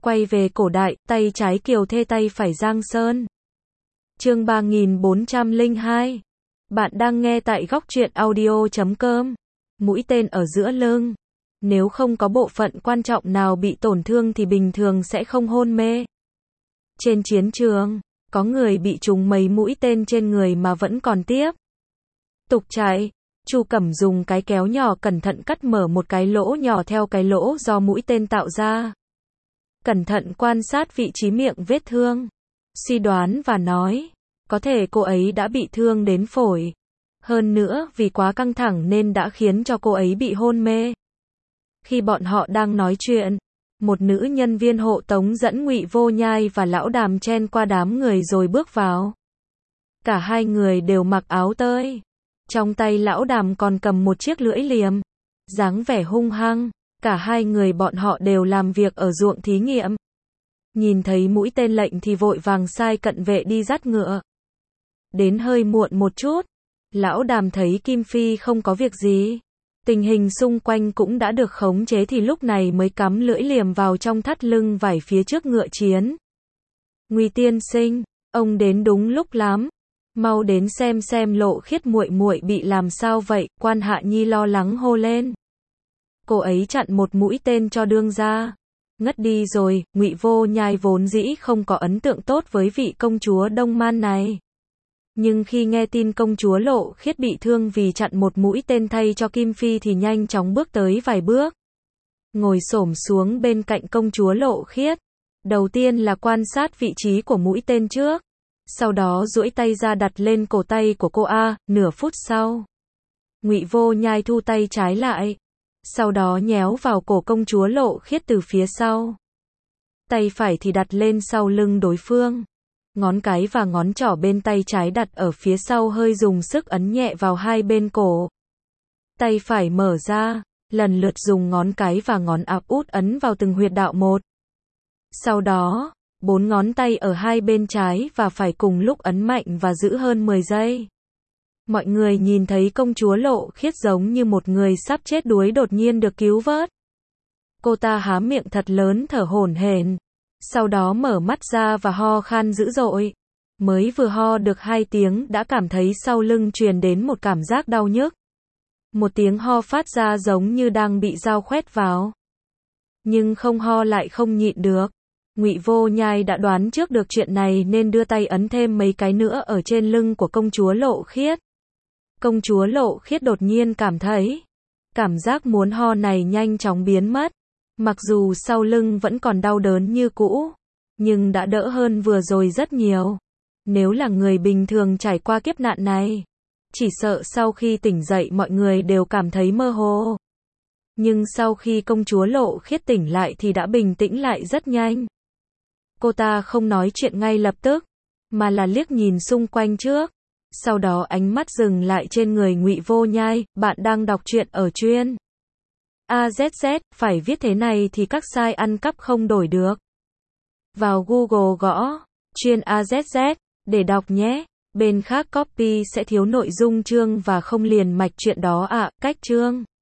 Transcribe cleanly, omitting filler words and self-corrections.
Quay về cổ đại, tay trái Kiều Thê tay phải Giang Sơn. Chương 3402. Bạn đang nghe tại góc truyện audio.com. Mũi tên ở giữa lưng. Nếu không có bộ phận quan trọng nào bị tổn thương thì bình thường sẽ không hôn mê. Trên chiến trường, có người bị trúng mấy mũi tên trên người mà vẫn còn tiếp tục chạy. Chu Cẩm dùng cái kéo nhỏ cẩn thận cắt mở một cái lỗ nhỏ theo cái lỗ do mũi tên tạo ra. Cẩn thận quan sát vị trí miệng vết thương. Suy đoán và nói, có thể cô ấy đã bị thương đến phổi. Hơn nữa, vì quá căng thẳng nên đã khiến cho cô ấy bị hôn mê. Khi bọn họ đang nói chuyện, một nữ nhân viên hộ tống dẫn Ngụy Vô Nhai và Lão Đàm chen qua đám người rồi bước vào. Cả hai người đều mặc áo tơi. Trong tay Lão Đàm còn cầm một chiếc lưỡi liềm. Dáng vẻ hung hăng. Cả hai người bọn họ đều làm việc ở ruộng thí nghiệm. Nhìn thấy mũi tên lệnh thì vội vàng sai cận vệ đi dắt ngựa. Đến hơi muộn một chút, Lão Đàm thấy Kim Phi không có việc gì. Tình hình xung quanh cũng đã được khống chế thì lúc này mới cắm lưỡi liềm vào trong thắt lưng vải phía trước ngựa chiến. Ngụy tiên sinh, ông đến đúng lúc lắm. Mau đến xem Lộ Khiết muội muội bị làm sao vậy, Quan Hạ Nhi lo lắng hô lên. Cô ấy chặn một mũi tên cho đương gia. Ngất đi rồi. Ngụy Vô Nhai vốn dĩ không có ấn tượng tốt với vị công chúa Đông Man này. Nhưng khi nghe tin công chúa Lộ Khiết bị thương vì chặn một mũi tên thay cho Kim Phi thì nhanh chóng bước tới vài bước. Ngồi xổm xuống bên cạnh công chúa Lộ Khiết. Đầu tiên là quan sát vị trí của mũi tên trước. Sau đó duỗi tay ra đặt lên cổ tay của cô nửa phút sau. Ngụy Vô Nhai thu tay trái lại. Sau đó nhéo vào cổ công chúa Lộ Khiết từ phía sau. Tay phải thì đặt lên sau lưng đối phương. Ngón cái và ngón trỏ bên tay trái đặt ở phía sau hơi dùng sức ấn nhẹ vào hai bên cổ. Tay phải mở ra, lần lượt dùng ngón cái và ngón áp út ấn vào từng huyệt đạo một. Sau đó, 4 ngón tay ở hai bên trái và phải cùng lúc ấn mạnh và giữ hơn 10 giây. Mọi người nhìn thấy công chúa Lộ Khiết giống như một người sắp chết đuối đột nhiên được cứu vớt. Cô ta há miệng thật lớn thở hổn hển. Sau đó mở mắt ra và ho khan dữ dội. Mới vừa ho được 2 tiếng đã cảm thấy sau lưng truyền đến một cảm giác đau nhức. Một tiếng ho phát ra giống như đang bị dao khoét vào. Nhưng không ho lại không nhịn được. Ngụy Vô Nhai đã đoán trước được chuyện này nên đưa tay ấn thêm mấy cái nữa ở trên lưng của công chúa Lộ Khiết. Công chúa Lộ Khiết đột nhiên cảm thấy cảm giác muốn ho này nhanh chóng biến mất. Mặc dù sau lưng vẫn còn đau đớn như cũ, nhưng đã đỡ hơn vừa rồi rất nhiều. Nếu là người bình thường trải qua kiếp nạn này, chỉ sợ sau khi tỉnh dậy mọi người đều cảm thấy mơ hồ. Nhưng sau khi công chúa Lộ Khiết tỉnh lại thì đã bình tĩnh lại rất nhanh. Cô ta không nói chuyện ngay lập tức, mà là liếc nhìn xung quanh trước. Sau đó ánh mắt dừng lại trên người Ngụy Vô Nhai. Bạn đang đọc truyện ở chuyên AZZ, phải viết thế này thì các site ăn cắp không đổi được. Vào Google gõ chuyên AZZ để đọc nhé. Bên khác copy sẽ thiếu nội dung chương và không liền mạch chuyện đó Cách chương